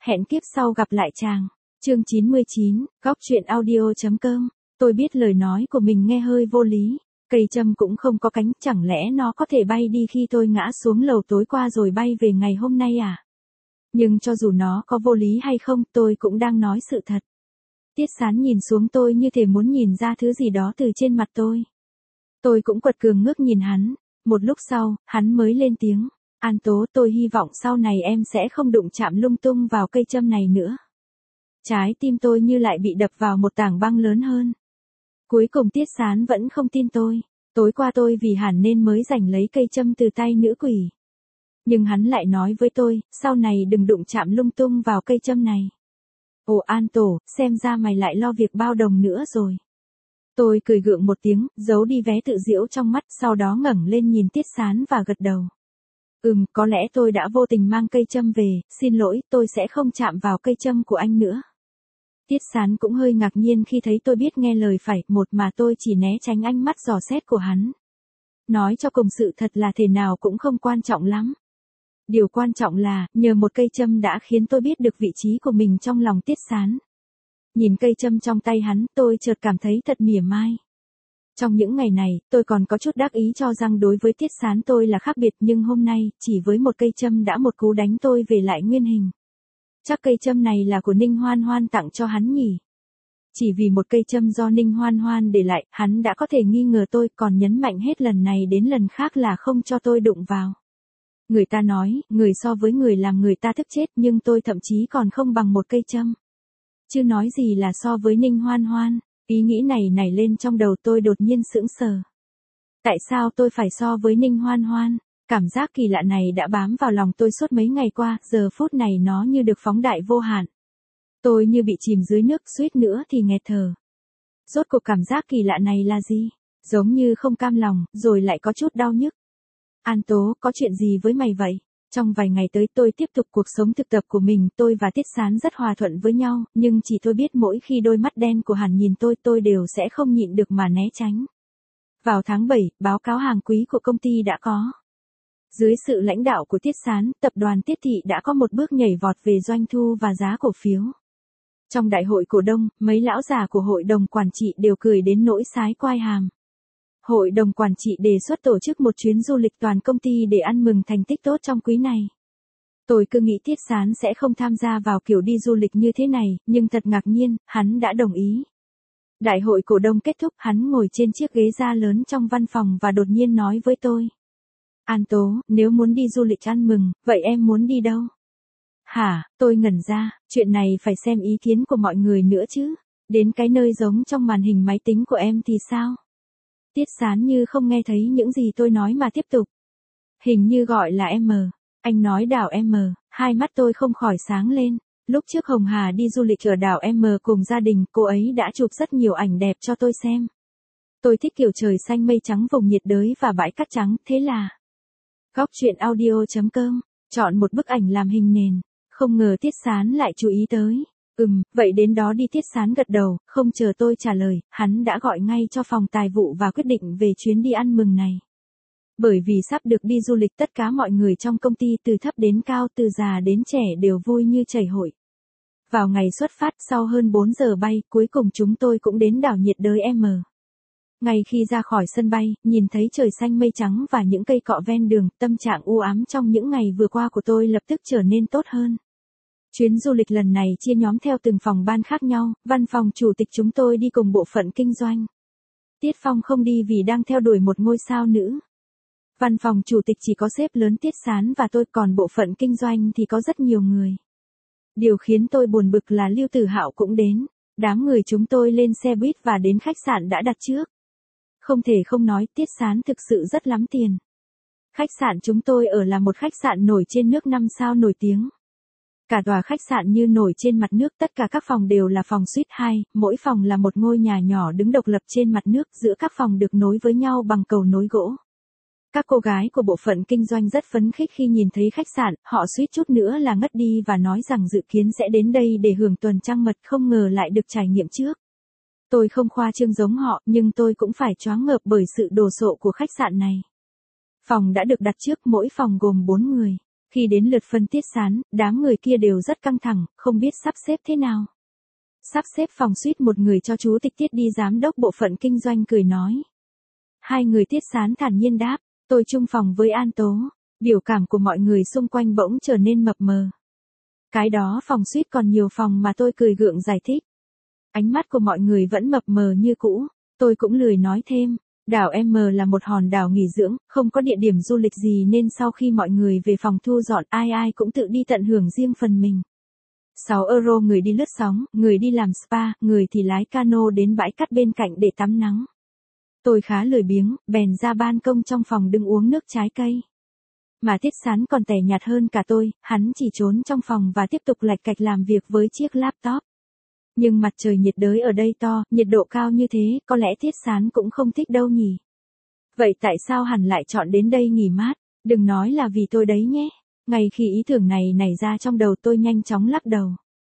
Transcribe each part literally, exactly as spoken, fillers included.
hẹn kiếp sau gặp lại chàng. Chương chín mươi chín, góc truyện audio.com. Tôi biết lời nói của mình nghe hơi vô lý. Cây châm cũng không có cánh, chẳng lẽ nó có thể bay đi khi tôi ngã xuống lầu tối qua rồi bay về ngày hôm nay à? Nhưng cho dù nó có vô lý hay không, tôi cũng đang nói sự thật. Tiết Sán nhìn xuống tôi như thể muốn nhìn ra thứ gì đó từ trên mặt tôi. Tôi cũng quật cường ngước nhìn hắn. Một lúc sau, hắn mới lên tiếng. An Tố, tôi hy vọng sau này em sẽ không đụng chạm lung tung vào cây châm này nữa. Trái tim tôi như lại bị đập vào một tảng băng lớn hơn. Cuối cùng Tiết Sán vẫn không tin tôi. Tối qua tôi vì hẳn nên mới giành lấy cây châm từ tay nữ quỷ. Nhưng hắn lại nói với tôi, sau này đừng đụng chạm lung tung vào cây châm này. Ồ An Tổ, xem ra mày lại lo việc bao đồng nữa rồi. Tôi cười gượng một tiếng, giấu đi vé tự giễu trong mắt, sau đó ngẩng lên nhìn Tiết Sán và gật đầu. Ừm, có lẽ tôi đã vô tình mang cây châm về, xin lỗi, tôi sẽ không chạm vào cây châm của anh nữa. Tiết Sán cũng hơi ngạc nhiên khi thấy tôi biết nghe lời phải, một mà tôi chỉ né tránh ánh mắt dò xét của hắn. Nói cho cùng sự thật là thế nào cũng không quan trọng lắm. Điều quan trọng là, nhờ một cây châm đã khiến tôi biết được vị trí của mình trong lòng Tiết Sán. Nhìn cây châm trong tay hắn, tôi chợt cảm thấy thật mỉa mai. Trong những ngày này, tôi còn có chút đắc ý cho rằng đối với Tiết Sán tôi là khác biệt, nhưng hôm nay, chỉ với một cây châm đã một cú đánh tôi về lại nguyên hình. Chắc cây châm này là của Ninh Hoan Hoan tặng cho hắn nhỉ? Chỉ vì một cây châm do Ninh Hoan Hoan để lại, hắn đã có thể nghi ngờ tôi, còn nhấn mạnh hết lần này đến lần khác là không cho tôi đụng vào. Người ta nói, người so với người làm người ta thức chết, nhưng tôi thậm chí còn không bằng một cây châm. Chứ nói gì là so với Ninh Hoan Hoan. Ý nghĩ này nảy lên trong đầu tôi đột nhiên sững sờ. Tại sao tôi phải so với Ninh Hoan Hoan? Cảm giác kỳ lạ này đã bám vào lòng tôi suốt mấy ngày qua, giờ phút này nó như được phóng đại vô hạn. Tôi như bị chìm dưới nước, suýt nữa thì nghẹt thở. Rốt cuộc cảm giác kỳ lạ này là gì? Giống như không cam lòng, rồi lại có chút đau nhức. An Tố, có chuyện gì với mày vậy? Trong vài ngày tới tôi tiếp tục cuộc sống thực tập của mình, tôi và Tiết Sán rất hòa thuận với nhau, nhưng chỉ tôi biết mỗi khi đôi mắt đen của hắn nhìn tôi, tôi đều sẽ không nhịn được mà né tránh. Vào tháng bảy, báo cáo hàng quý của công ty đã có. Dưới sự lãnh đạo của Tiết Sán, tập đoàn Tiết Thị đã có một bước nhảy vọt về doanh thu và giá cổ phiếu. Trong đại hội cổ đông, mấy lão già của hội đồng quản trị đều cười đến nỗi sái quai hàm. Hội đồng quản trị đề xuất tổ chức một chuyến du lịch toàn công ty để ăn mừng thành tích tốt trong quý này. Tôi cứ nghĩ Tiết Sán sẽ không tham gia vào kiểu đi du lịch như thế này, nhưng thật ngạc nhiên, hắn đã đồng ý. Đại hội cổ đông kết thúc, hắn ngồi trên chiếc ghế da lớn trong văn phòng và đột nhiên nói với tôi. An Tố, nếu muốn đi du lịch ăn mừng, vậy em muốn đi đâu? Hả, tôi ngẩn ra, chuyện này phải xem ý kiến của mọi người nữa chứ. Đến cái nơi giống trong màn hình máy tính của em thì sao? Tiết Sán như không nghe thấy những gì tôi nói mà tiếp tục. Hình như gọi là em. Anh nói đảo em. Hai mắt tôi không khỏi sáng lên. Lúc trước Hồng Hà đi du lịch ở đảo em cùng gia đình, cô ấy đã chụp rất nhiều ảnh đẹp cho tôi xem. Tôi thích kiểu trời xanh mây trắng vùng nhiệt đới và bãi cát trắng, thế là. Góc truyện audio.com, chọn một bức ảnh làm hình nền. Không ngờ Tiết Sán lại chú ý tới. Ừm, vậy đến đó đi. Tiết Sán gật đầu, không chờ tôi trả lời, hắn đã gọi ngay cho phòng tài vụ và quyết định về chuyến đi ăn mừng này. Bởi vì sắp được đi du lịch, tất cả mọi người trong công ty từ thấp đến cao, từ già đến trẻ đều vui như chảy hội. Vào ngày xuất phát, sau hơn bốn giờ bay, cuối cùng chúng tôi cũng đến đảo nhiệt đới M. Ngay khi ra khỏi sân bay, nhìn thấy trời xanh mây trắng và những cây cọ ven đường, tâm trạng u ám trong những ngày vừa qua của tôi lập tức trở nên tốt hơn. Chuyến du lịch lần này chia nhóm theo từng phòng ban khác nhau, văn phòng chủ tịch chúng tôi đi cùng bộ phận kinh doanh. Tiết Phong không đi vì đang theo đuổi một ngôi sao nữ. Văn phòng chủ tịch chỉ có sếp lớn Tiết Sán và tôi, còn bộ phận kinh doanh thì có rất nhiều người. Điều khiến tôi buồn bực là Lưu Tử Hạo cũng đến. Đám người chúng tôi lên xe buýt và đến khách sạn đã đặt trước. Không thể không nói, Tiết Sán thực sự rất lắm tiền. Khách sạn chúng tôi ở là một khách sạn nổi trên nước năm sao nổi tiếng. Cả tòa khách sạn như nổi trên mặt nước, tất cả các phòng đều là phòng suite hai, mỗi phòng là một ngôi nhà nhỏ đứng độc lập trên mặt nước, giữa các phòng được nối với nhau bằng cầu nối gỗ. Các cô gái của bộ phận kinh doanh rất phấn khích khi nhìn thấy khách sạn, họ suýt chút nữa là ngất đi và nói rằng dự kiến sẽ đến đây để hưởng tuần trăng mật, không ngờ lại được trải nghiệm trước. Tôi không khoa trương giống họ, nhưng tôi cũng phải choáng ngợp bởi sự đồ sộ của khách sạn này. Phòng đã được đặt trước, mỗi phòng gồm bốn người. Khi đến lượt phân Tiết Sán, đám người kia đều rất căng thẳng, không biết sắp xếp thế nào. Sắp xếp phòng suýt một người cho chú Tịch Tiết đi giám đốc bộ phận kinh doanh cười nói. Hai người Tiết Sán thản nhiên đáp, tôi chung phòng với An Tố. Biểu cảm của mọi người xung quanh bỗng trở nên mập mờ. Cái đó phòng suýt còn nhiều phòng mà, tôi cười gượng giải thích. Ánh mắt của mọi người vẫn mập mờ như cũ, tôi cũng lười nói thêm. Đảo M là một hòn đảo nghỉ dưỡng, không có địa điểm du lịch gì nên sau khi mọi người về phòng thu dọn ai ai cũng tự đi tận hưởng riêng phần mình. sáu euro người đi lướt sóng, người đi làm spa, người thì lái cano đến bãi cát bên cạnh để tắm nắng. Tôi khá lười biếng, bèn ra ban công trong phòng đứng uống nước trái cây. Mà Tiết Sán còn tẻ nhạt hơn cả tôi, hắn chỉ trốn trong phòng và tiếp tục lạch cạch làm việc với chiếc laptop. Nhưng mặt trời nhiệt đới ở đây to, nhiệt độ cao như thế, có lẽ Tiết Sán cũng không thích đâu nhỉ. Vậy tại sao hắn lại chọn đến đây nghỉ mát? Đừng nói là vì tôi đấy nhé. Ngay khi ý tưởng này nảy ra trong đầu tôi nhanh chóng lắc đầu.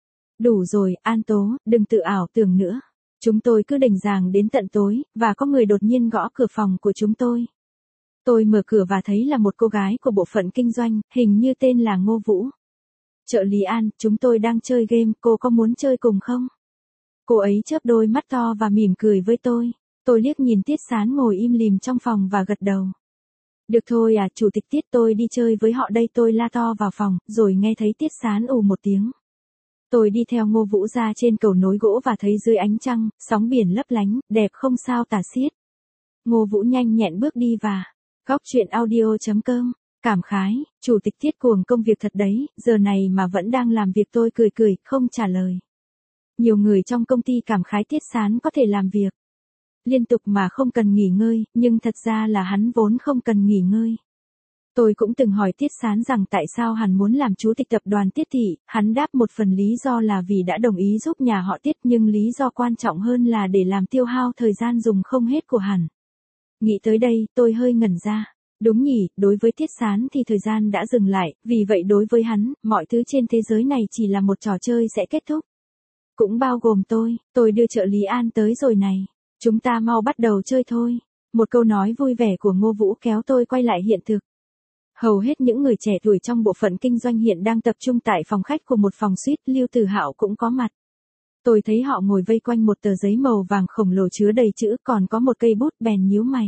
Đủ rồi, An Tố, đừng tự ảo tưởng nữa. Chúng tôi cứ đành ràng đến tận tối, và có người đột nhiên gõ cửa phòng của chúng tôi. Tôi mở cửa và thấy là một cô gái của bộ phận kinh doanh, hình như tên là Ngô Vũ. Trợ lý An, chúng tôi đang chơi game, cô có muốn chơi cùng không? Cô ấy chớp đôi mắt to và mỉm cười với tôi. Tôi liếc nhìn Tiết Sán ngồi im lìm trong phòng và gật đầu. Được thôi à, chủ tịch Tiết, tôi đi chơi với họ đây, tôi la to vào phòng, rồi nghe thấy Tiết Sán ù một tiếng. Tôi đi theo Ngô Vũ ra trên cầu nối gỗ và thấy dưới ánh trăng, sóng biển lấp lánh, đẹp không sao tả xiết. Ngô Vũ nhanh nhẹn bước đi và... Góc truyện audio chấm com, cảm khái, chủ tịch Tiết cuồng công việc thật đấy, giờ này mà vẫn đang làm việc. Tôi cười cười, không trả lời. Nhiều người trong công ty cảm khái Tiết Sán có thể làm việc liên tục mà không cần nghỉ ngơi, nhưng thật ra là hắn vốn không cần nghỉ ngơi. Tôi cũng từng hỏi Tiết Sán rằng tại sao hắn muốn làm chủ tịch tập đoàn Tiết Thị, hắn đáp một phần lý do là vì đã đồng ý giúp nhà họ Tiết, nhưng lý do quan trọng hơn là để làm tiêu hao thời gian dùng không hết của hắn. Nghĩ tới đây, tôi hơi ngẩn ra. Đúng nhỉ, đối với Tiết Sán thì thời gian đã dừng lại, vì vậy đối với hắn, mọi thứ trên thế giới này chỉ là một trò chơi sẽ kết thúc. Cũng bao gồm tôi, tôi đưa trợ lý An tới rồi này. Chúng ta mau bắt đầu chơi thôi. Một câu nói vui vẻ của Ngô Vũ kéo tôi quay lại hiện thực. Hầu hết những người trẻ tuổi trong bộ phận kinh doanh hiện đang tập trung tại phòng khách của một phòng suite, Lưu Tử Hạo cũng có mặt. Tôi thấy họ ngồi vây quanh một tờ giấy màu vàng khổng lồ chứa đầy chữ, còn có một cây bút, bèn nhíu mày.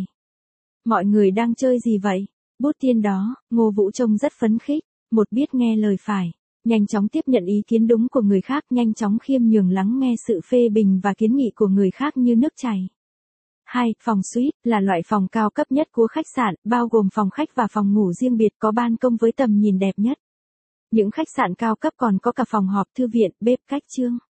Mọi người đang chơi gì vậy? Bút tiên đó. Ngô Vũ trông rất phấn khích, một biết nghe lời phải, nhanh chóng tiếp nhận ý kiến đúng của người khác, nhanh chóng khiêm nhường lắng nghe sự phê bình và kiến nghị của người khác như nước chảy. hai. Phòng suite là loại phòng cao cấp nhất của khách sạn, bao gồm phòng khách và phòng ngủ riêng biệt, có ban công với tầm nhìn đẹp nhất. Những khách sạn cao cấp còn có cả phòng họp, thư viện, bếp, cách trương.